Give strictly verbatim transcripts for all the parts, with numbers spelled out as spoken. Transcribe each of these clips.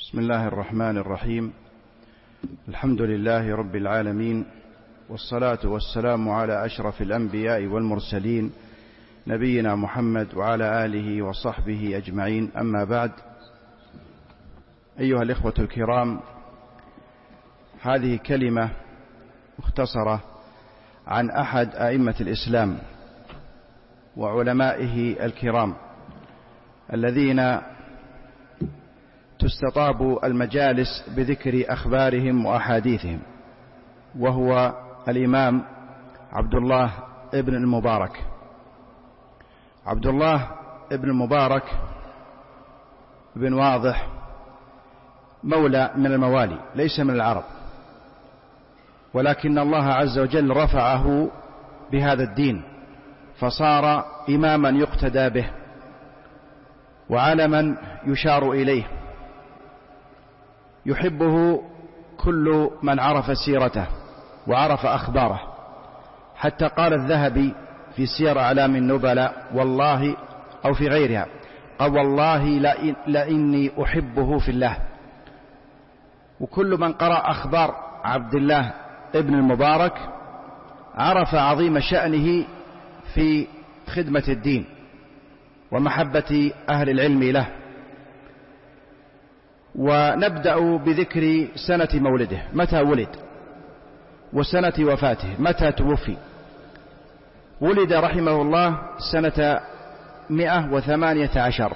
بسم الله الرحمن الرحيم. الحمد لله رب العالمين، والصلاة والسلام على أشرف الأنبياء والمرسلين نبينا محمد وعلى آله وصحبه أجمعين، أما بعد. أيها الإخوة الكرام، هذه كلمة مختصرة عن أحد أئمة الإسلام وعلمائه الكرام الذين تستطاب المجالس بذكر أخبارهم وأحاديثهم، وهو الإمام عبد الله ابن المبارك. عبد الله ابن المبارك بن واضح مولى من الموالي، ليس من العرب، ولكن الله عز وجل رفعه بهذا الدين فصار إماما يقتدى به وعلما يشار إليه، يحبه كل من عرف سيرته وعرف أخباره، حتى قال الذهبي في سير أعلام النبلاء والله، أو في غيرها، قال والله لإني أحبه في الله. وكل من قرأ أخبار عبد الله ابن المبارك عرف عظيم شأنه في خدمة الدين ومحبة أهل العلم له. ونبدأ بذكر سنة مولده، متى ولد، وسنة وفاته، متى توفي. ولد رحمه الله سنة مئة وثمانية عشر،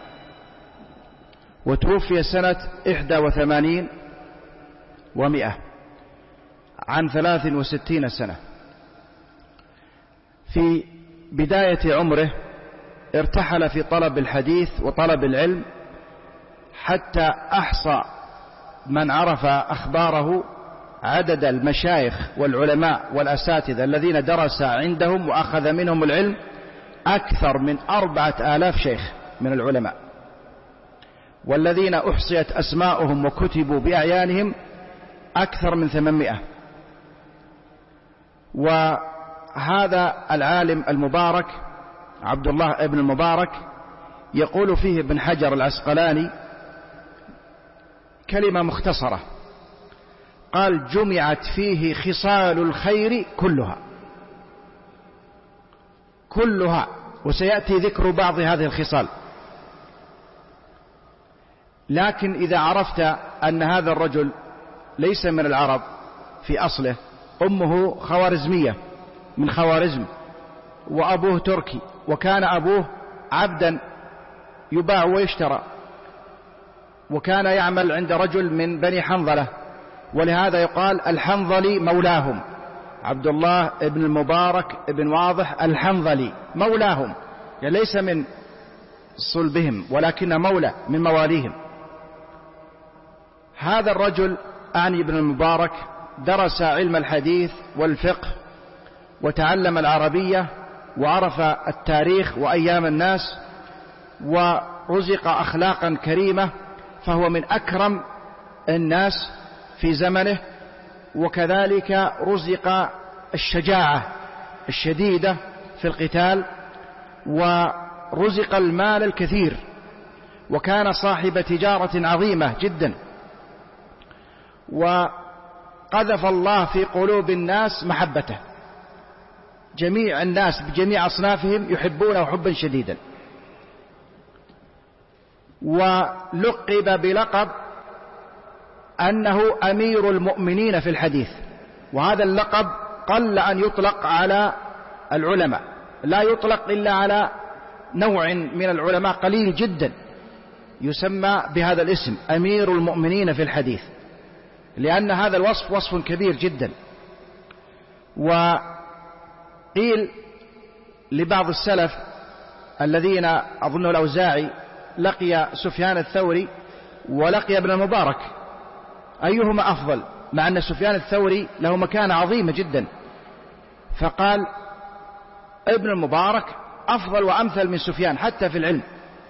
وتوفي سنة إحدى وثمانين ومئة، عن ثلاث وستين سنة. في بداية عمره ارتحل في طلب الحديث وطلب العلم، حتى أحصى من عرف أخباره عدد المشايخ والعلماء والأساتذة الذين درس عندهم وأخذ منهم العلم أكثر من أربعة آلاف شيخ من العلماء، والذين أحصيت أسماؤهم وكتبوا بأعيانهم أكثر من ثمانمائة. وهذا العالم المبارك عبد الله ابن المبارك يقول فيه ابن حجر العسقلاني كلمة مختصرة، قال: جمعت فيه خصال الخير كلها كلها وسيأتي ذكر بعض هذه الخصال. لكن إذا عرفت أن هذا الرجل ليس من العرب في أصله، أمه خوارزمية من خوارزم، وأبوه تركي، وكان أبوه عبدا يباع ويشترى، وكان يعمل عند رجل من بني حنظلة، ولهذا يقال الحنظلي مولاهم. عبد الله ابن المبارك ابن واضح الحنظلي مولاهم، يعني ليس من صلبهم ولكن مولى من مواليهم. هذا الرجل أعني ابن المبارك درس علم الحديث والفقه، وتعلم العربية، وعرف التاريخ وأيام الناس، ورزق أخلاقا كريمة، فهو من أكرم الناس في زمنه. وكذلك رزق الشجاعة الشديدة في القتال، ورزق المال الكثير، وكان صاحب تجارة عظيمة جدا. وقذف الله في قلوب الناس محبته، جميع الناس بجميع أصنافهم يحبونه حبا شديدا. ولقب بلقب أنه أمير المؤمنين في الحديث، وهذا اللقب قل أن يطلق على العلماء، لا يطلق إلا على نوع من العلماء قليل جدا يسمى بهذا الاسم، أمير المؤمنين في الحديث، لأن هذا الوصف وصف كبير جدا. وقيل لبعض السلف الذين أظن الأوزاعي لقي سفيان الثوري ولقي ابن المبارك، أيهما أفضل، مع أن سفيان الثوري له مكانة عظيمة جدا، فقال ابن المبارك أفضل وأمثل من سفيان حتى في العلم.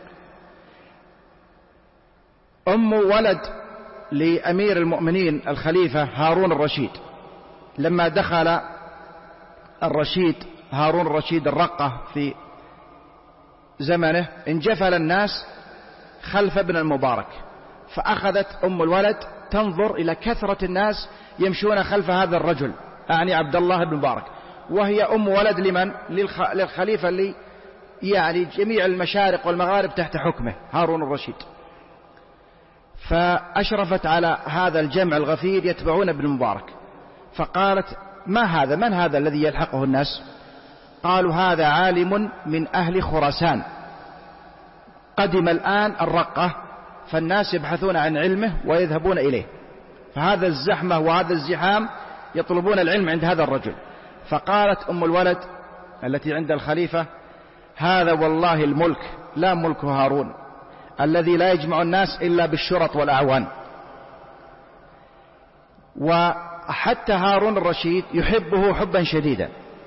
أم ولد لأمير المؤمنين الخليفة هارون الرشيد، لما دخل الرشيد هارون الرشيد الرقة في زمنه انجفل الناس خلف ابن المبارك، فأخذت أم الولد تنظر إلى كثرة الناس يمشون خلف هذا الرجل، أعني عبد الله بن مبارك، وهي أم ولد لمن؟ للخليفة اللي يعني جميع المشارق والمغارب تحت حكمه، هارون الرشيد. فأشرفت على هذا الجمع الغفير يتبعون ابن مبارك، فقالت: ما هذا؟ من هذا الذي يلحقه الناس؟ قالوا: هذا عالم من أهل خراسان، قدم الآن الرقة، فالناس يبحثون عن علمه ويذهبون إليه، فهذا الزحمة وهذا الزحام يطلبون العلم عند هذا الرجل. فقالت أم الولد التي عند الخليفة: هذا والله الملك لا ملك هارون الذي لا يجمع الناس إلا بالشرط والأعوان. وحتى هارون الرشيد يحبه حبا شديدا،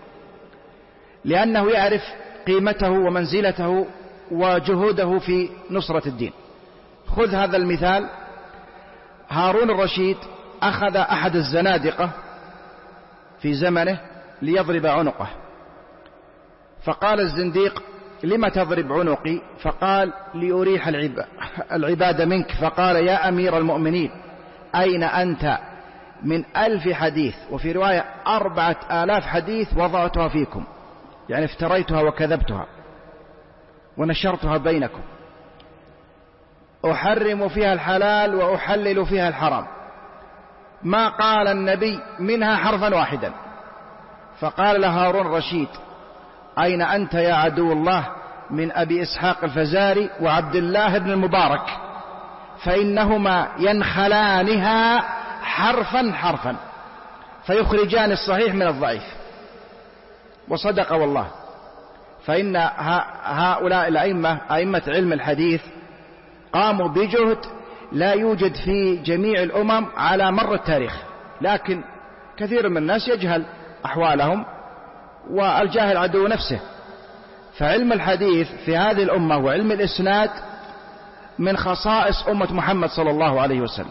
لأنه يعرف قيمته ومنزلته وجهوده في نصرة الدين. خذ هذا المثال: هارون الرشيد أخذ أحد الزنادقة في زمنه ليضرب عنقه، فقال الزنديق: لم تضرب عنقي؟ فقال: لأريح العباد منك. فقال: يا أمير المؤمنين، أين أنت من ألف حديث، وفي رواية أربعة آلاف حديث وضعتها فيكم، يعني افتريتها وكذبتها ونشرتها بينكم، أحرم فيها الحلال وأحلل فيها الحرام، ما قال النبي منها حرفا واحدا. فقال له هارون الرشيد: أين أنت يا عدو الله من أبي إسحاق الفزاري وعبد الله بن المبارك، فإنهما ينخلانها حرفا حرفا فيخرجان الصحيح من الضعيف. وصدق والله، فإن هؤلاء الأئمة أئمة علم الحديث قاموا بجهد لا يوجد في جميع الأمم على مر التاريخ، لكن كثير من الناس يجهل أحوالهم، والجاهل عدو نفسه. فعلم الحديث في هذه الأمة وعلم الإسناد من خصائص أمة محمد صلى الله عليه وسلم.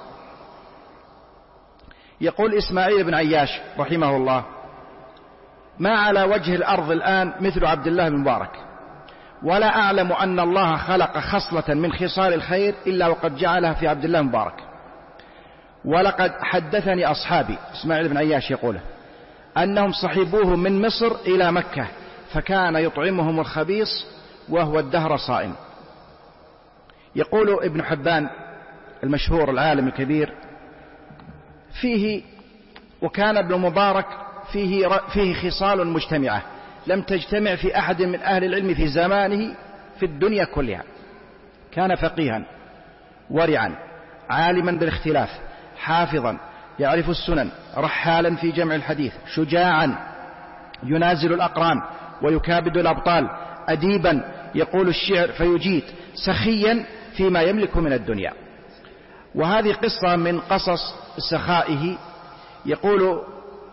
يقول إسماعيل بن عياش رحمه الله: ما على وجه الأرض الآن مثل عبد الله بن مبارك، ولا أعلم أن الله خلق خصلة من خصال الخير إلا وقد جعلها في عبد الله بن مبارك. ولقد حدثني أصحابي، إسماعيل بن عياش يقوله، أنهم صحبوه من مصر إلى مكة، فكان يطعمهم الخبيص وهو الدهر صائم. يقول ابن حبان المشهور العالم الكبير فيه: وكان ابن مبارك فيه, فيه خصال مجتمعة لم تجتمع في أحد من أهل العلم في زمانه في الدنيا كلها. كان فقيها ورعا عالما بالاختلاف، حافظا يعرف السنن، رحالا في جمع الحديث، شجاعا ينازل الأقران ويكابد الأبطال، أديبا يقول الشعر فيجيد، سخيا فيما يملك من الدنيا. وهذه قصة من قصص سخائه. يقول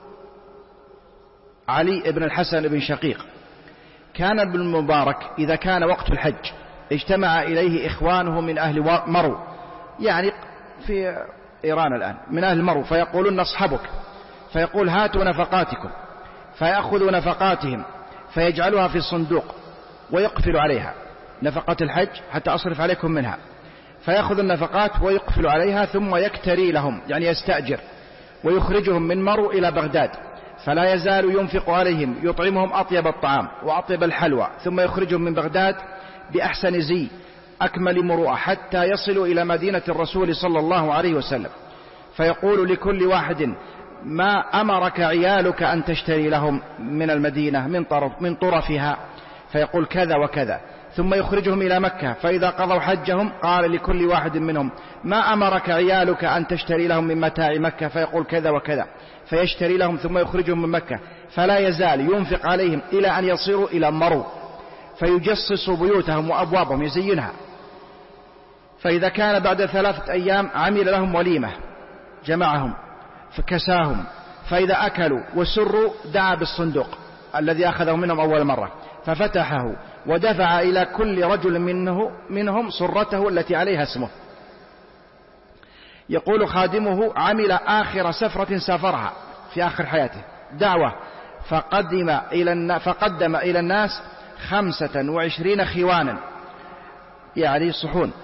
علي بن الحسن بن شقيق: كان ابن المبارك إذا كان وقت الحج اجتمع إليه إخوانه من أهل مرو، يعني في إيران الآن، من أهل مرو، فيقولون: نصحبك. فيقول: هاتوا نفقاتكم. فيأخذوا نفقاتهم فيجعلها في الصندوق ويقفل عليها، نفقة الحج حتى أصرف عليكم منها. فيأخذ النفقات ويقفل عليها، ثم يكتري لهم، يعني يستأجر، ويخرجهم من مرو إلى بغداد، فلا يزال ينفق عليهم، يطعمهم أطيب الطعام وأطيب الحلوى، ثم يخرجهم من بغداد بأحسن زي أكمل مروءة حتى يصلوا إلى مدينة الرسول صلى الله عليه وسلم. فيقول لكل واحد: ما أمرك عيالك أن تشتري لهم من المدينة من طرف من طرفها؟ فيقول: كذا وكذا. ثم يخرجهم إلى مكة، فإذا قضوا حجهم قال لكل واحد منهم: ما أمرك عيالك أن تشتري لهم من متاع مكة؟ فيقول: كذا وكذا. فيشتري لهم ثم يخرجهم من مكة، فلا يزال ينفق عليهم إلى أن يصيروا إلى مرو، فيجصص بيوتهم وأبوابهم يزينها. فإذا كان بعد ثلاثة أيام عمل لهم وليمة، جمعهم فكساهم، فإذا أكلوا وسروا دعا بالصندوق الذي أخذه منهم أول مرة، ففتحه ودفع إلى كل رجل منه منهم صرته التي عليها اسمه. يقول خادمه: عمل آخر سفرة سافرها في آخر حياته دعوة، فقدم إلى فقدم إلى الناس خمسة وعشرين خوانا، يعني صحون،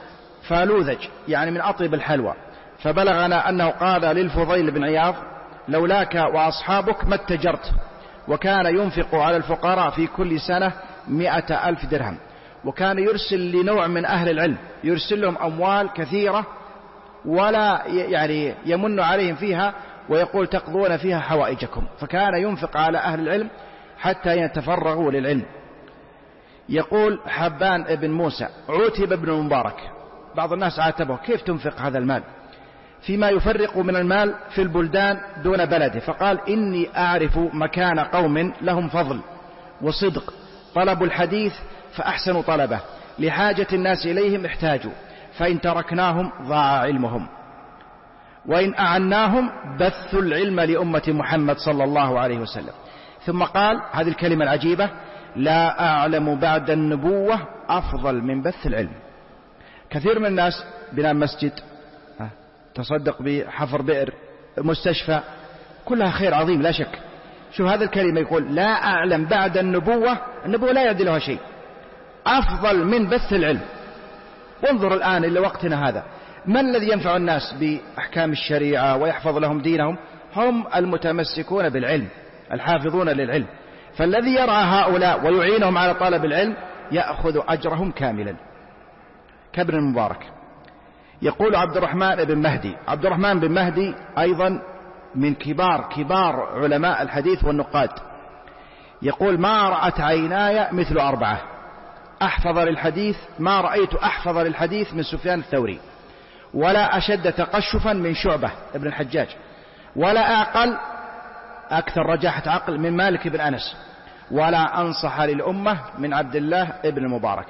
فالوذج يعني من أطيب الحلوى. فبلغنا أنه قال للفضيل بن عياض: لولاك وأصحابك ما اتجرت. وكان ينفق على الفقراء في كل سنة مئة ألف درهم. وكان يرسل لنوع من أهل العلم، يرسل لهم أموال كثيرة ولا يعني يمن عليهم فيها ويقول: تقضون فيها حوائجكم. فكان ينفق على أهل العلم حتى يتفرغوا للعلم. يقول حبان ابن موسى: عتب ابن المبارك، بعض الناس عاتبه: كيف تنفق هذا المال فيما يفرق من المال في البلدان دون بلده؟ فقال: إني أعرف مكان قوم لهم فضل وصدق، طلبوا الحديث فأحسنوا طلبه، لحاجة الناس إليهم احتاجوا، فإن تركناهم ضاع علمهم، وإن أعناهم بثوا العلم لأمة محمد صلى الله عليه وسلم. ثم قال هذه الكلمة العجيبة: لا أعلم بعد النبوة أفضل من بث العلم. كثير من الناس بناء مسجد، تصدق بحفر بئر، مستشفى، كلها خير عظيم لا شك. شوف هذا الكلمة يقول: لا أعلم بعد النبوة، النبوة لا يعدلها شيء، أفضل من بث العلم. وانظر الآن إلى وقتنا هذا، من الذي ينفع الناس بأحكام الشريعة ويحفظ لهم دينهم؟ هم المتمسكون بالعلم، الحافظون للعلم. فالذي يرعى هؤلاء ويعينهم على طلب العلم يأخذ أجرهم كاملا كابن المبارك. يقول عبد الرحمن بن مهدي، عبد الرحمن بن مهدي أيضا من كبار كبار علماء الحديث والنقاد، يقول: ما رأت عيناي مثل أربعة أحفظ للحديث، ما رأيت أحفظ للحديث من سفيان الثوري، ولا أشد تقشفا من شعبة ابن الحجاج، ولا أعقل أكثر رجاحة عقل من مالك بن أنس، ولا أنصح للأمة من عبد الله ابن المبارك.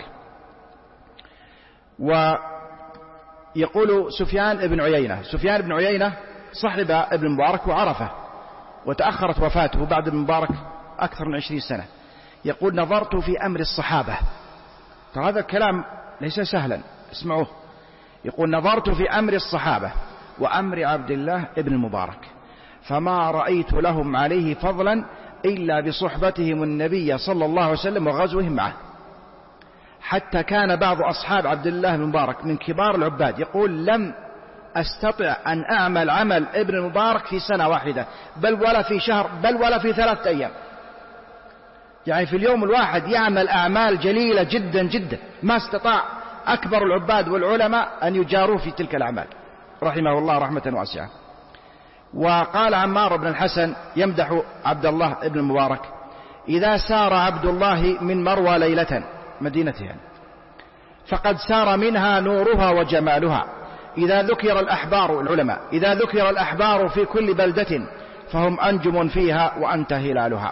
ويقول سفيان بن عيينة، سفيان بن عيينة صحب ابن المبارك وعرفه، وتأخرت وفاته بعد ابن المبارك أكثر من عشرين سنة. يقول: نظرت في أمر الصحابة. ترى هذا الكلام ليس سهلا، اسمعوه. يقول: نظرت في أمر الصحابة وأمر عبد الله ابن المبارك، فما رأيت لهم عليه فضلا إلا بصحبتهم النبي صلى الله عليه وسلم وغزوهم معه. حتى كان بعض أصحاب عبد الله بن المبارك من كبار العباد يقول: لم أستطع أن أعمل عمل ابن المبارك في سنة واحدة، بل ولا في شهر، بل ولا في ثلاثة أيام. يعني في اليوم الواحد يعمل أعمال جليلة جدا جدا، ما استطاع أكبر العباد والعلماء أن يجاروه في تلك الأعمال رحمه الله رحمة واسعة. وقال عمار بن الحسن يمدح عبد الله بن المبارك: إذا سار عبد الله من مروى ليلة، مدينتها، فقد سار منها نورها وجمالها. إذا ذكر الأحبار، العلماء، إذا ذكر الأحبار في كل بلدة فهم أنجم فيها وأنت هلالها.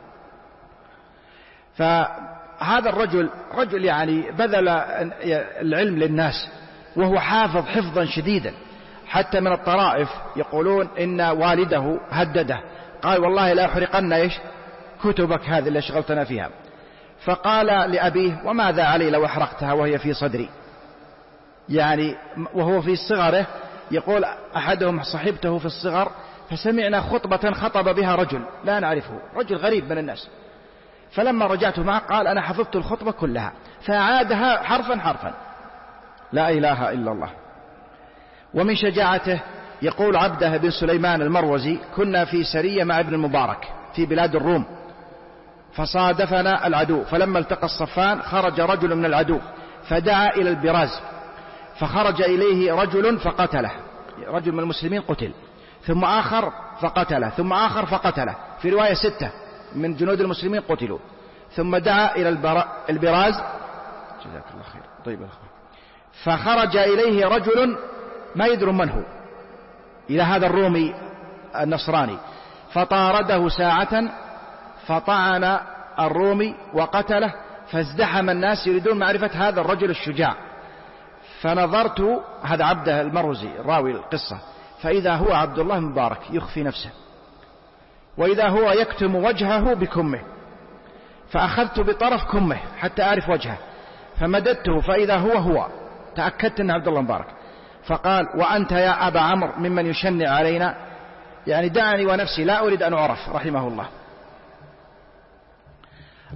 فهذا الرجل رجل يعني بذل العلم للناس، وهو حافظ حفظا شديدا. حتى من الطرائف يقولون إن والده هدده، قال: والله لا أحرقن إيش كتبك هذه اللي شغلتنا فيها. فقال لأبيه: وماذا علي لو أحرقتها وهي في صدري؟ يعني وهو في صغره، يقول أحدهم: صحبته في الصغر فسمعنا خطبة خطب بها رجل لا نعرفه، رجل غريب من الناس، فلما رجعت معه قال: أنا حفظت الخطبة كلها، فأعادها حرفا حرفا. لا إله إلا الله. ومن شجاعته يقول عبده بن سليمان المروزي: كنا في سرية مع ابن المبارك في بلاد الروم، فصادفنا العدو، فلما التقى الصفان خرج رجل من العدو فدعا إلى البراز، فخرج إليه رجل فقتله، رجل من المسلمين قتل، ثم آخر فقتله، ثم آخر فقتله، في رواية ستة من جنود المسلمين قتلوا. ثم دعا إلى البراز، جزاك الله خير، طيب الأخوة، فخرج إليه رجل ما يدرون من هو، إلى هذا الرومي النصراني، فطارده ساعة فطعن الرومي وقتله، فازدحم الناس يريدون معرفة هذا الرجل الشجاع. فنظرت، هذا عبده المروزي راوي القصة، فإذا هو عبد الله مبارك يخفي نفسه، وإذا هو يكتم وجهه بكمه، فأخذت بطرف كمه حتى أعرف وجهه، فمددته فإذا هو هو، تأكدت أن عبد الله مبارك. فقال: وأنت يا أبا عمرو ممن يشنع علينا؟ يعني دعني ونفسي لا أريد أن أعرف، رحمه الله.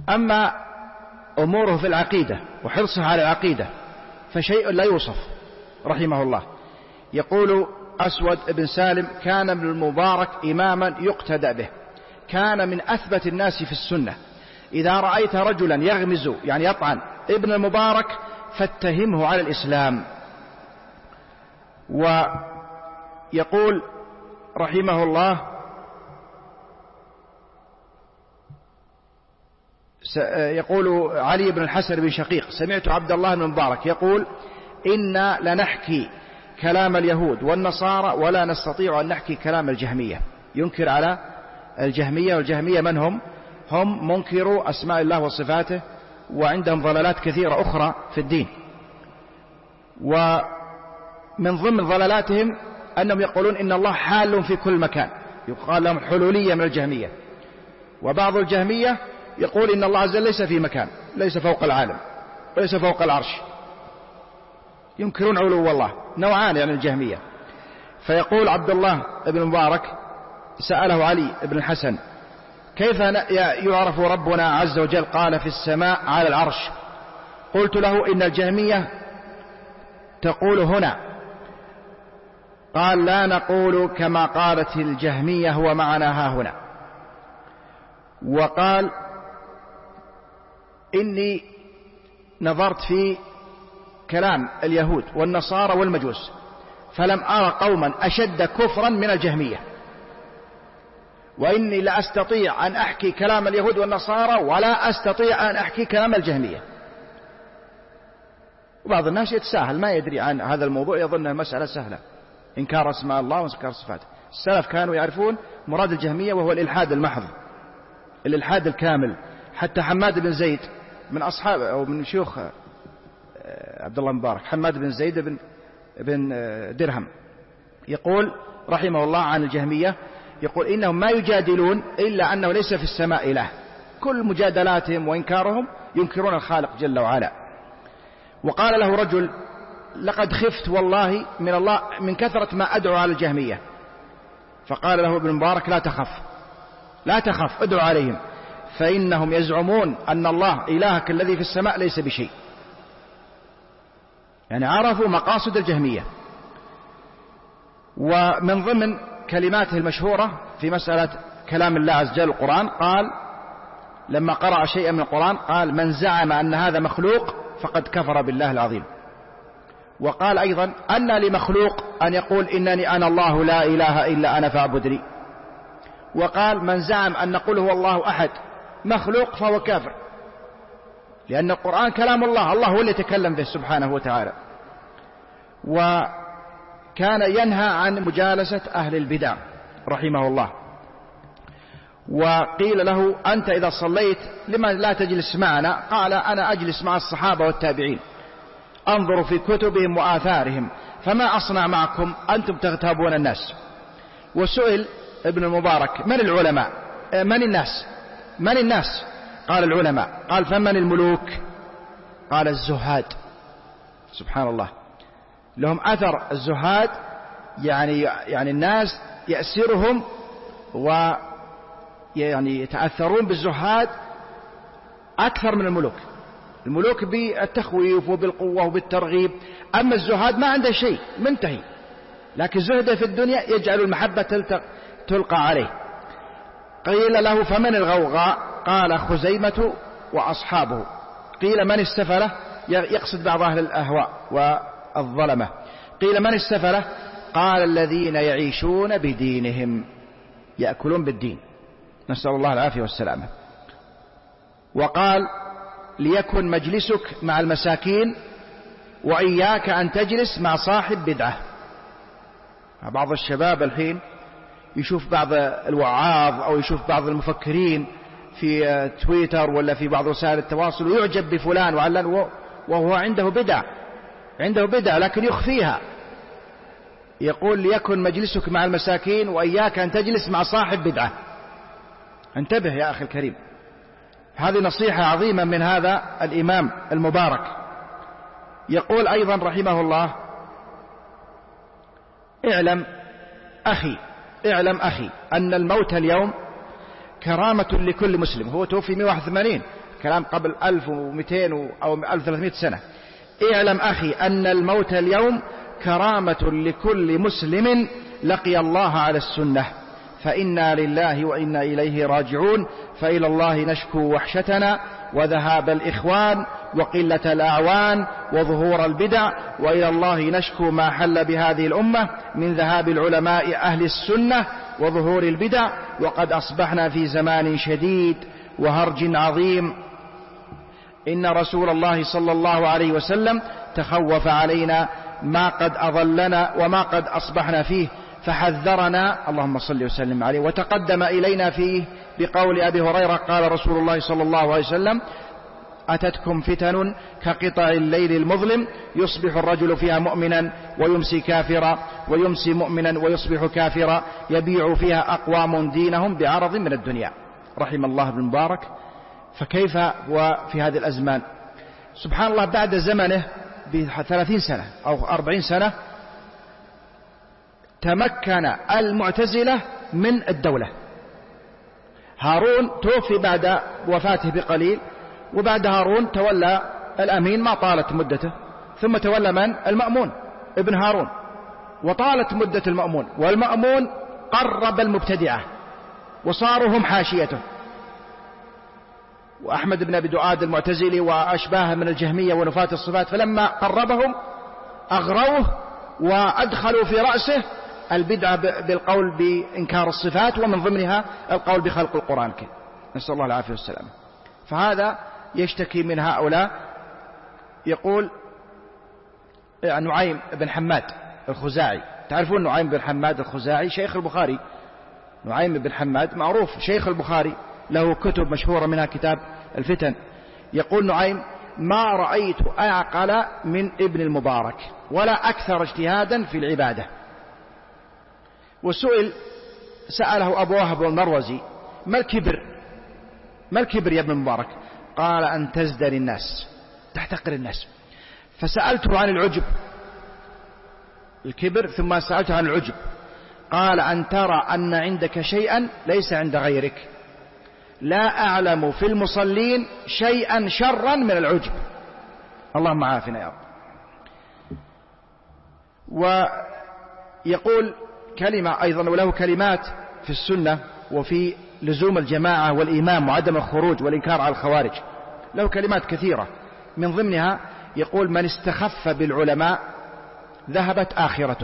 أما أموره في العقيدة وحرصه على العقيدة فشيء لا يوصف، رحمه الله. يقول أسود بن سالم: كان ابن المبارك إماما يقتدى به، كان من أثبت الناس في السنة. إذا رأيت رجلا يغمز يعني يطعن ابن المبارك فاتهمه على الإسلام. ويقول رحمه الله: يقول علي بن الحسن بن شقيق: سمعت عبد الله بن مبارك يقول: إنا لنحكي كلام اليهود والنصارى ولا نستطيع أن نحكي كلام الجهمية. ينكر على الجهمية، والجهمية من هم؟ هم منكروا أسماء الله وصفاته، وعندهم ضلالات كثيرة أخرى في الدين. ومن ضمن ضلالاتهم أنهم يقولون إن الله حال في كل مكان، يقال لهم حلولية من الجهمية. وبعض الجهمية يقول إن الله عز وجل ليس في مكان، ليس فوق العالم، وليس فوق العرش، ينكرون علو الله. نوعان يعني الجهمية. فيقول عبد الله بن مبارك: سأله علي بن الحسن: كيف يعرف ربنا عز وجل؟ قال: في السماء على العرش. قلت له: إن الجهمية تقول هنا. قال: لا نقول كما قالت الجهمية، هو معنا ها هنا. وقال: إني نظرت في كلام اليهود والنصارى والمجوس فلم أرى قوما أشد كفرا من الجهمية، وإني لا أستطيع أن أحكي كلام اليهود والنصارى ولا أستطيع أن أحكي كلام الجهمية. وبعض الناس يتساهل، ما يدري عن هذا الموضوع، يظن مسألة سهلة، إنكار اسماء الله وإنكار صفاته. السلف كانوا يعرفون مراد الجهمية وهو الإلحاد المحض، الإلحاد الكامل. حتى حماد بن زيد من أصحاب أو من شيوخ عبد الله مبارك، حماد بن زيد بن, بن درهم، يقول رحمه الله عن الجهمية، يقول: إنهم ما يجادلون إلا أنه ليس في السماء إله. كل مجادلاتهم وإنكارهم ينكرون الخالق جل وعلا. وقال له رجل: لقد خفت والله من الله من كثرة ما أدعو على الجهمية. فقال له ابن مبارك: لا تخف، لا تخف، ادعو عليهم، فإنهم يزعمون أن الله إلهك الذي في السماء ليس بشيء. يعني عرفوا مقاصد الجهمية. ومن ضمن كلماته المشهورة في مسألة كلام الله عز وجل القرآن، قال لما قرأ شيئا من القرآن قال: من زعم أن هذا مخلوق فقد كفر بالله العظيم. وقال أيضا: أن لمخلوق أن يقول إنني أنا الله لا إله إلا أنا فاعبدني. وقال: من زعم أن نقول هو الله أحد مخلوق فهو كافر، لأن القرآن كلام الله، الله هو اللي يتكلم به سبحانه وتعالى. وكان ينهى عن مجالسة أهل البدع رحمه الله. وقيل له: أنت إذا صليت لما لا تجلس معنا؟ قال: أنا أجلس مع الصحابة والتابعين، أنظر في كتبهم وآثارهم، فما أصنع معكم؟ أنتم تغتابون الناس. وسئل ابن المبارك: من العلماء؟ من الناس؟ من الناس؟ قال: العلماء. قال: فمن الملوك؟ قال: الزهاد. سبحان الله، لهم أثر الزهاد، يعني يعني الناس يأسرهم ويعني يتأثرون بالزهاد أكثر من الملوك. الملوك بالتخويف وبالقوة وبالترغيب، أما الزهاد ما عنده شيء، منتهي، لكن زهده في الدنيا يجعل المحبة تلقى عليه. قيل له: فمن الغوغاء؟ قال: خزيمة وأصحابه. قيل: من السفلة؟ يقصد بعض أهل الأهواء والظلمة. قيل: من السفلة؟ قال: الذين يعيشون بدينهم، يأكلون بالدين، نسأل الله العافية والسلامة. وقال: ليكن مجلسك مع المساكين وإياك أن تجلس مع صاحب بدعة. بعض الشباب الحين يشوف بعض الوعاظ أو يشوف بعض المفكرين في تويتر ولا في بعض وسائل التواصل ويعجب بفلان وعلان، وهو عنده بدع، عنده بدع لكن يخفيها. يقول: ليكن مجلسك مع المساكين وإياك أن تجلس مع صاحب بدعة. انتبه يا أخي الكريم، هذه نصيحة عظيمة من هذا الإمام المبارك. يقول أيضا رحمه الله: اعلم أخي اعلم أخي أن الموت اليوم كرامة لكل مسلم. هو توفي مئة وواحد وثمانين، كلام قبل ألف ومئتين أو ألف وثلاثمائة سنة. اعلم أخي أن الموت اليوم كرامة لكل مسلم لقي الله على السنة، فإنا لله وإنا إليه راجعون، فإلى الله نشكو وحشتنا وذهاب الإخوان وقلة الأعوان وظهور البدع، وإلى الله نشكو ما حل بهذه الأمة من ذهاب العلماء أهل السنة وظهور البدع، وقد أصبحنا في زمان شديد وهرج عظيم. إن رسول الله صلى الله عليه وسلم تخوف علينا ما قد أضلنا وما قد أصبحنا فيه، فحذرنا اللهم صل وسلم عليه، وتقدم إلينا فيه بقول أبي هريرة قال رسول الله صلى الله عليه وسلم: أتتكم فتن كقطع الليل المظلم يصبح الرجل فيها مؤمنا ويمسي كافرا، ويمسي مؤمنا ويصبح كافرا، يبيع فيها أقوام دينهم بعرض من الدنيا. رحم الله ابن مبارك. فكيف وفي هذه الأزمان؟ سبحان الله، بعد زمنه بثلاثين سنة أو أربعين سنة تمكن المعتزلة من الدولة. هارون توفي بعد وفاته بقليل، وبعد هارون تولى الأمين ما طالت مدته، ثم تولى من؟ المأمون ابن هارون، وطالت مدة المأمون، والمأمون قرب المبتدعة وصاروا هم حاشيته، وأحمد بن أبي دؤاد المعتزلي وأشباهه من الجهمية ونفاة الصفات، فلما قربهم أغروه وأدخلوا في رأسه البدعة بالقول بإنكار الصفات، ومن ضمنها القول بخلق القرآن الكريم، نسأل الله العافية والسلامة. فهذا يشتكي من هؤلاء. يقول نعيم بن حماد الخزاعي، تعرفون نعيم بن حماد الخزاعي شيخ البخاري، نعيم بن حماد معروف شيخ البخاري، له كتب مشهورة منها كتاب الفتن. يقول نعيم: ما رأيت أعقل من ابن المبارك ولا أكثر اجتهادا في العبادة. وسئل سأله أبو وهب المروزي: ما الكبر؟ ما الكبر يا ابن المبارك؟ قال: أن تزدري الناس، تحتقر الناس. فسألته عن العجب، الكبر، ثم سألته عن العجب، قال: أن ترى أن عندك شيئا ليس عند غيرك. لا أعلم في المصلين شيئا شرا من العجب. اللهم عافنا يا رب. ويقول كلمة أيضا، وله كلمات في السنة وفي لزوم الجماعة والإمام وعدم الخروج والإنكار على الخوارج، له كلمات كثيرة، من ضمنها يقول: من استخف بالعلماء ذهبت آخرته،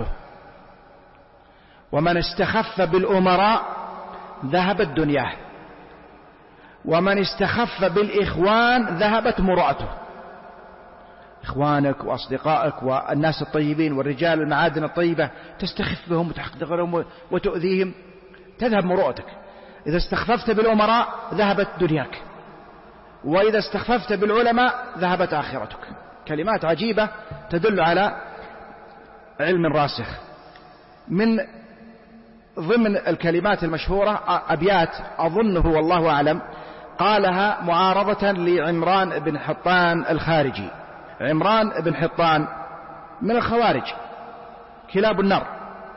ومن استخف بالأمراء ذهبت دنياه، ومن استخف بالإخوان ذهبت مروءته. إخوانك وأصدقائك والناس الطيبين والرجال المعادن الطيبة تستخف بهم وتحقرهم وتؤذيهم، تذهب مروءتك. إذا استخففت بالأمراء ذهبت دنياك، وإذا استخففت بالعلماء ذهبت آخرتك. كلمات عجيبة تدل على علم راسخ. من ضمن الكلمات المشهورة أبيات أظنه والله أعلم قالها معارضة لعمران بن حطان الخارجي. عمران بن حطان من الخوارج كلاب النار،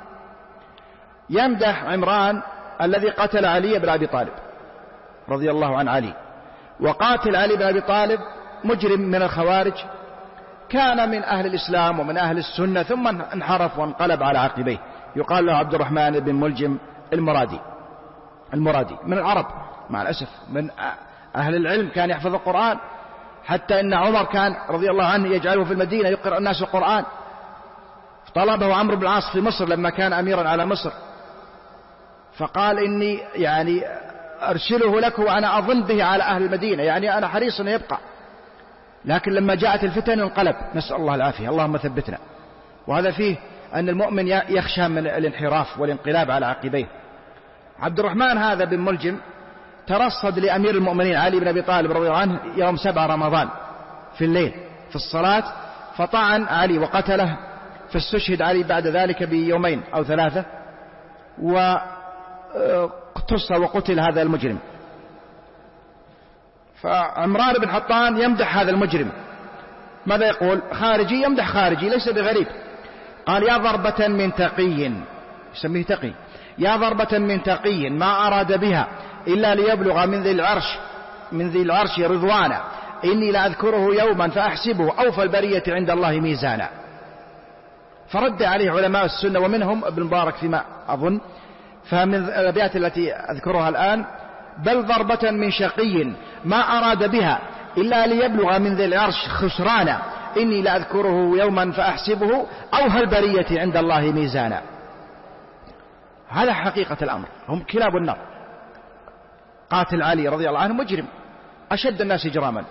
يمدح عمران الذي قتل علي بن أبي طالب رضي الله عن علي، وقاتل علي بن أبي طالب مجرم من الخوارج، كان من أهل الإسلام ومن أهل السنة، ثم انحرف وانقلب على عقبيه. يقال له عبد الرحمن بن ملجم المرادي المرادي من العرب مع الأسف، من أهل العلم، كان يحفظ القرآن، حتى إن عمر كان رضي الله عنه يجعله في المدينة يقرأ الناس القرآن. طلبه عمرو بن العاص في مصر لما كان أميرا على مصر، فقال: إني يعني أرسله لك وأنا أظن به على أهل المدينة، يعني أنا حريص أن يبقى، لكن لما جاءت الفتن انقلب، نسأل الله العافية، اللهم ثبتنا. وهذا فيه أن المؤمن يخشى من الانحراف والانقلاب على عقبيه. عبد الرحمن هذا بن ملجم ترصد لأمير المؤمنين علي بن أبي طالب رضي الله عنه يوم سبع رمضان في الليل في الصلاة، فطعن علي وقتله، فاستشهد علي بعد ذلك بيومين أو ثلاثة، واقتص وقتل هذا المجرم. فعمران بن حطان يمدح هذا المجرم، ماذا يقول؟ خارجي يمدح خارجي، ليس بغريب. قال: يا ضربة من تقي، يسميه تقي، يا ضربة من تقي ما أراد بها إلا ليبلغ من ذي العرش من ذي العرش رضوانا، إني لأذكره يوما فأحسبه أوفى البرية عند الله ميزانا. فرد عليه علماء السنة ومنهم ابن مبارك فيما أظن. فمن الأبيات التي أذكرها الآن: بل ضربة من شقي ما أراد بها إلا ليبلغ من ذي العرش خسرانا، إني لأذكره يوما فأحسبه أوهى البرية عند الله ميزانا. هذا حقيقة الأمر، هم كلاب النار. قاتل علي رضي الله عنه مجرم أشد الناس إجراما.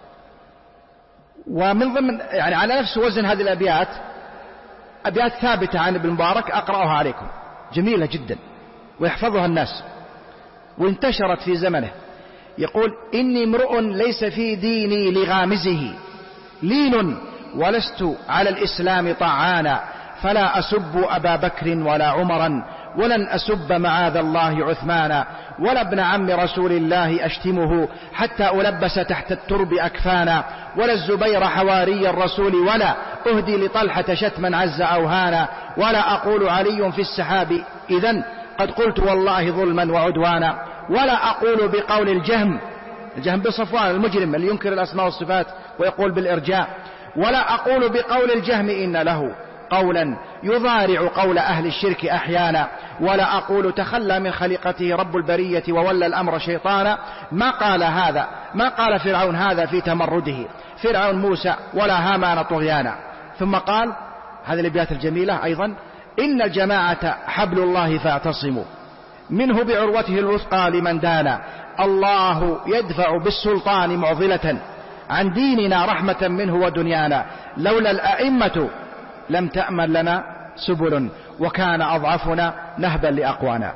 ومن ضمن يعني على نفس وزن هذه الأبيات أبيات ثابتة عن ابن مبارك أقرأها عليكم، جميلة جدا ويحفظها الناس وانتشرت في زمنه. يقول: إني امرؤ ليس في ديني لغامزه لين ولست على الإسلام طعانا، فلا أسب أبا بكر ولا عمرا ولن أسب معاذ الله عثمانا، ولا ابن عم رسول الله أشتمه حتى ألبس تحت الترب أكفانا، ولا الزبير حواري الرسول ولا أهدي لطلحة شتما عز أوهانا، ولا أقول علي في السحاب إذن قد قلت والله ظلما وعدوانا، ولا أقول بقول الجهم الجهم بصفوان المجرم اللي ينكر الأسماء والصفات ويقول بالإرجاء، ولا أقول بقول الجهم إن له قولا يضارع قول أهل الشرك أحيانا، ولا أقول تخلى من خليقته رب البرية وولى الأمر شيطانا، ما قال هذا ما قال فرعون هذا في تمرده، فرعون موسى ولا هامان طغيانا. ثم قال هذه الأبيات الجميلة أيضا: إن الجماعة حبل الله فاعتصموا منه بعروته الوثقى لمن دانا، الله يدفع بالسلطان معضلة عن ديننا رحمة منه ودنيانا، لولا الأئمة لم تأمن لنا سبل وكان أضعفنا نهبا لأقوانا.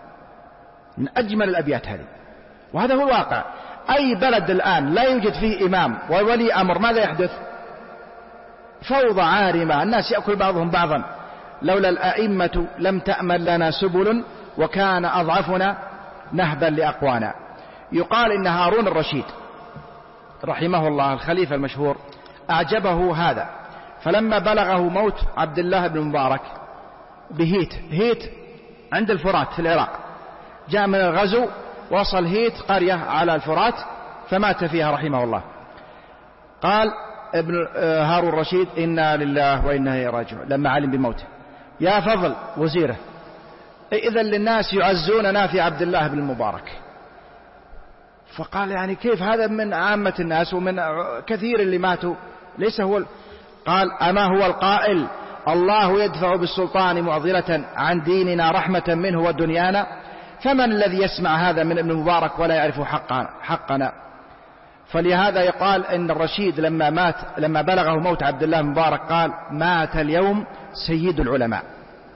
من أجمل الأبيات هذه، وهذا هو الواقع. أي بلد الآن لا يوجد فيه إمام وولي أمر ماذا يحدث؟ فوضى عارمة، الناس يأكل بعضهم بعضا. لولا الأئمة لم تأمن لنا سبل وكان أضعفنا نهبا لأقوانا. يقال إن هارون الرشيد رحمه الله الخليفة المشهور أعجبه هذا، فلما بلغه موت عبد الله بن مبارك بهيت، هيت عند الفرات في العراق، جاء من الغزو وصل هيت قرية على الفرات فمات فيها رحمه الله. قال ابن هارون الرشيد: إنا لله وإنا إليه راجعون، لما علم بموته: يا فضل وزيره، إذن للناس يعزوننا في عبد الله بن المبارك. فقال: يعني كيف هذا من عامة الناس ومن كثير اللي ماتوا ليس هو ال... قال: أما هو القائل الله يدفع بالسلطان معضلة عن ديننا رحمة منه ودنيانا، فمن الذي يسمع هذا من ابن مبارك ولا يعرف حقنا, حقنا؟ فلهذا يقال إن الرشيد لما مات لما بلغه موت عبد الله مبارك قال: مات اليوم سيد العلماء.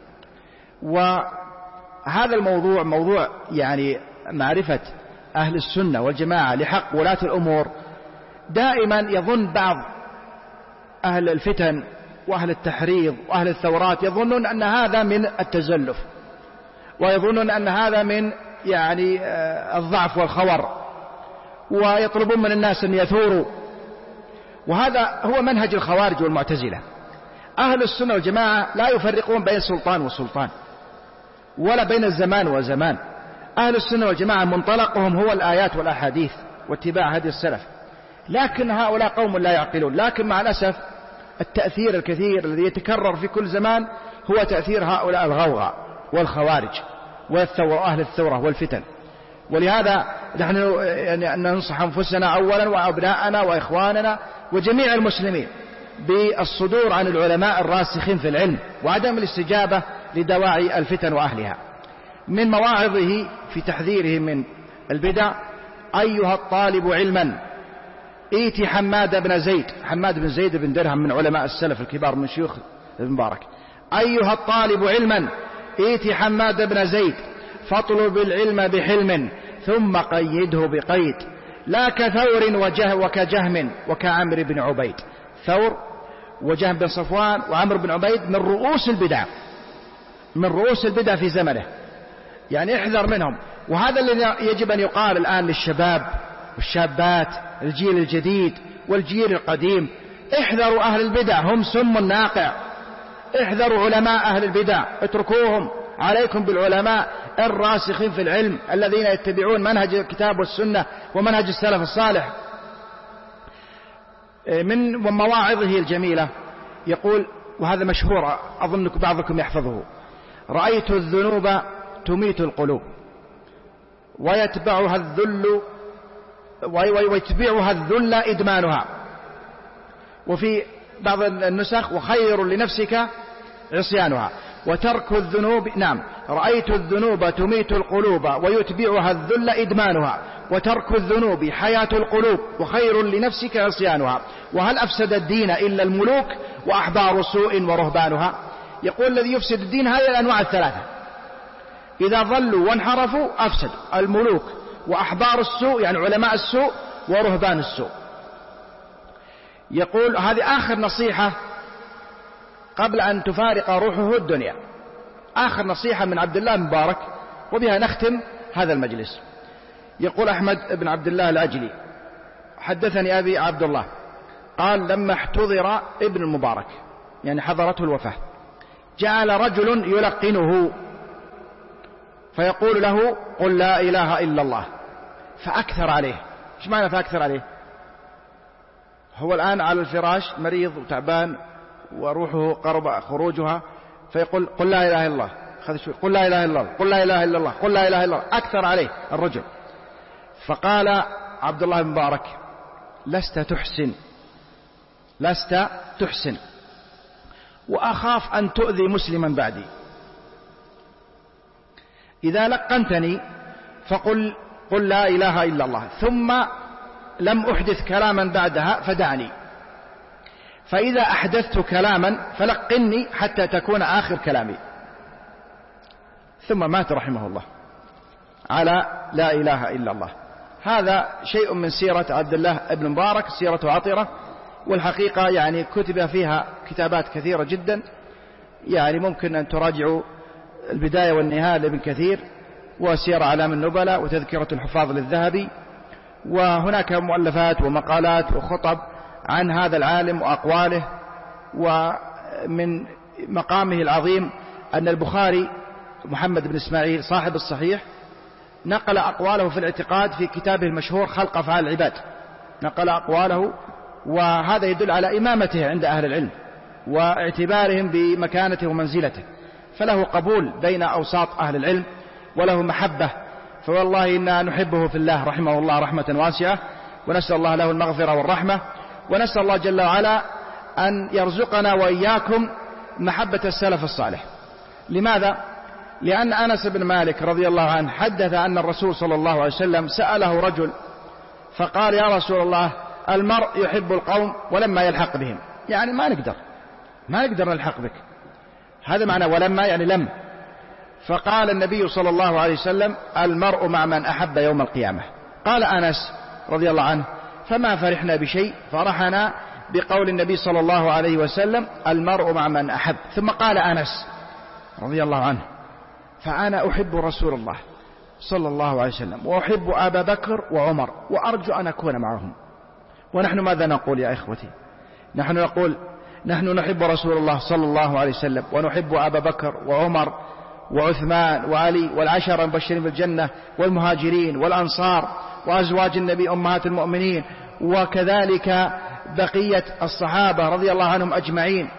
وهذا الموضوع موضوع يعني معرفة أهل السنة والجماعة لحق ولاة الأمور. دائما يظن بعض أهل الفتن وأهل التحريض وأهل الثورات يظنون أن هذا من التزلف، ويظنون أن هذا من يعني الضعف والخور، ويطلبون من الناس أن يثوروا. وهذا هو منهج الخوارج والمعتزلة. أهل السنة والجماعة لا يفرقون بين سلطان وسلطان ولا بين الزمان والزمان. أهل السنة والجماعة منطلقهم هو الآيات والأحاديث واتباع هدي السلف، لكن هؤلاء قوم لا يعقلون. لكن مع الأسف التأثير الكثير الذي يتكرر في كل زمان هو تأثير هؤلاء الغوغاء والخوارج وأهل الثورة والفتن. ولهذا نحن يعني ننصح أنفسنا أولا وأبناءنا وإخواننا وجميع المسلمين بالصدور عن العلماء الراسخين في العلم وعدم الاستجابة لدواعي الفتن وأهلها. من مواعظه في تحذيرهم من البدع: أيها الطالب علما ائت حماد بن زيد. حماد بن زيد بن درهم من علماء السلف الكبار من شيوخ ابن مبارك. أيها الطالب علما ائت حماد بن زيد فاطلب العلم بحلم ثم قيده بقيد، لا كثور وجه وكجهم وكعمر بن عبيد. ثور وجهم بن صفوان وعمر بن عبيد من رؤوس البدع، من رؤوس البدع في زمنه، يعني احذر منهم. وهذا الذي يجب أن يقال الآن للشباب والشابات، الجيل الجديد والجيل القديم: احذروا أهل البدع، هم سم ناقع. احذروا علماء أهل البدع، اتركوهم، عليكم بالعلماء الراسخين في العلم الذين يتبعون منهج الكتاب والسنة ومنهج السلف الصالح. من مواعظه الجميلة يقول: وهذا مشهور أظن بعضكم يحفظه: رأيت الذنوب تميت القلوب ويتبعها الذل ويتبعها الذل إدمانها. وفي بعض النسخ: وخير لنفسك عصيانها وترك الذنوب. نعم، رأيت الذنوب تميت القلوب ويتبعها الذل إدمانها وترك الذنوب حياة القلوب وخير لنفسك عصيانها. وهل أفسد الدين إلا الملوك وأحبار سوء ورهبانها؟ يقول الذي يفسد الدين هذه الأنواع الثلاثة، إذا ضلوا وانحرفوا أفسد: الملوك وأحبار السوء يعني علماء السوء ورهبان السوء. يقول هذه آخر نصيحة قبل أن تفارق روحه الدنيا، آخر نصيحة من عبد الله مبارك، وبها نختم هذا المجلس. يقول أحمد بن عبد الله العجلي: حدثني أبي عبد الله قال: لما احتضر ابن المبارك يعني حضرته الوفاة، جعل رجل يلقنه فيقول له: قل لا إله إلا الله، فأكثر عليه. ايش معنى فأكثر عليه؟ هو الآن على الفراش مريض وتعبان وروحه قرب خروجها، فيقول: قل لا إله إلا الله، خذ شوي، قل لا إله إلا الله، قل لا إله إلا الله، قل لا إله إلا الله، أكثر عليه الرجل. فقال عبد الله بن مبارك: لست تحسن، لست تحسن، وأخاف أن تؤذي مسلما بعدي. إذا لقنتني فقل قل لا إله إلا الله، ثم لم أحدث كلاما بعدها فدعني، فإذا أحدثت كلاما فلقني حتى تكون آخر كلامي. ثم مات رحمه الله على لا إله إلا الله. هذا شيء من سيرة عبد الله بن مبارك، سيرة عطرة، والحقيقة يعني كتب فيها كتابات كثيرة جدا، يعني ممكن أن تراجعوا البداية والنهاية لابن كثير، وسير أعلام النبلاء، وتذكرة الحفاظ للذهبي، وهناك مؤلفات ومقالات وخطب عن هذا العالم وأقواله. ومن مقامه العظيم أن البخاري محمد بن إسماعيل صاحب الصحيح نقل أقواله في الاعتقاد في كتابه المشهور خلق أفعال العباد، نقل أقواله، وهذا يدل على إمامته عند أهل العلم واعتبارهم بمكانته ومنزلته، فله قبول بين أوساط أهل العلم وله محبة، فوالله إنا نحبه في الله رحمه الله رحمة واسعة، ونسأل الله له المغفرة والرحمة، ونسأل الله جل وعلا أن يرزقنا وإياكم محبة السلف الصالح. لماذا؟ لأن أنس بن مالك رضي الله عنه حدث أن الرسول صلى الله عليه وسلم سأله رجل فقال: يا رسول الله، المرء يحب القوم ولما يلحق بهم، يعني ما نقدر ما نقدر نلحق بك، هذا معنى ولما يعني لم. فقال النبي صلى الله عليه وسلم: المرء مع من أحب يوم القيامة. قال أنس رضي الله عنه: فما فرحنا بشيء، فرحنا بقول النبي صلى الله عليه وسلم: المرء مع من أحب. ثم قال أنس رضي الله عنه: فأنا أحب رسول الله صلى الله عليه وسلم وأحب أبا بكر وعمر وأرجو أن أكون معهم. ونحن ماذا نقول يا إخوتي؟ نحن نقول نحن نحب رسول الله صلى الله عليه وسلم ونحب أبا بكر وعمر وعثمان وعلي والعشرة المبشرين بالجنة والمهاجرين والأنصار وأزواج النبي أمهات المؤمنين، وكذلك بقية الصحابة رضي الله عنهم أجمعين،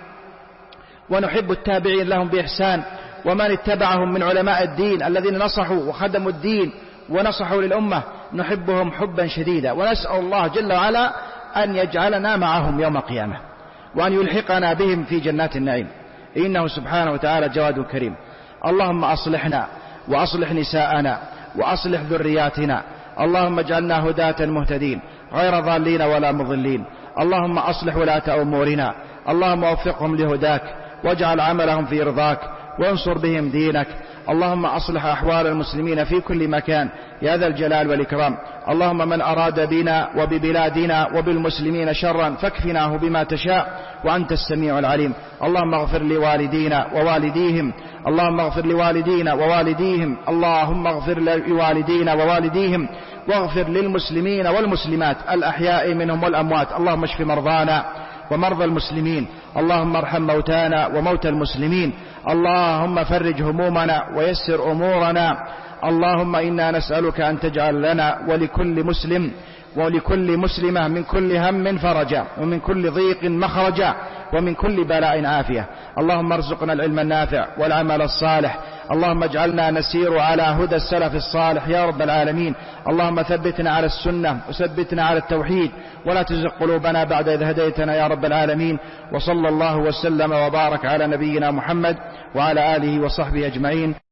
ونحب التابعين لهم بإحسان ومن اتبعهم من علماء الدين الذين نصحوا وخدموا الدين ونصحوا للأمة، نحبهم حبا شديدا، ونسأل الله جل وعلا أن يجعلنا معهم يوم القيامة وأن يلحقنا بهم في جنات النعيم، إنه سبحانه وتعالى جواد كريم. اللهم أصلحنا وأصلح نساءنا وأصلح ذرياتنا، اللهم اجعلنا هداة مهتدين غير ضالين ولا مضلين. اللهم أصلح ولاة أمورنا، اللهم وفقهم لهداك واجعل عملهم في رضاك وانصر بهم دينك. اللهم أصلح أحوال المسلمين في كل مكان يا ذا الجلال والإكرام. اللهم من أراد بنا وببلادنا وبالمسلمين شرا فاكفناه بما تشاء وأنت السميع العليم. اللهم اغفر لوالدينا ووالديهم، اللهم اغفر لوالدينا ووالديهم، اللهم اغفر لوالدينا ووالديهم، واغفر للمسلمين والمسلمات الأحياء منهم والأموات. اللهم اشف مرضانا ومرضى المسلمين، اللهم ارحم موتانا وموتى المسلمين، اللهم فرج همومنا ويسر أمورنا. اللهم إنا نسألك أن تجعل لنا ولكل مسلم ولكل مسلمة من كل هم فرجا ومن كل ضيق مخرجا، ومن كل بلاء عافية. اللهم ارزقنا العلم النافع والعمل الصالح. اللهم اجعلنا نسير على هدى السلف الصالح يا رب العالمين. اللهم ثبتنا على السنة وثبتنا على التوحيد ولا تزغ قلوبنا بعد إذ هديتنا يا رب العالمين. وصلى الله وسلم وبارك على نبينا محمد وعلى آله وصحبه أجمعين.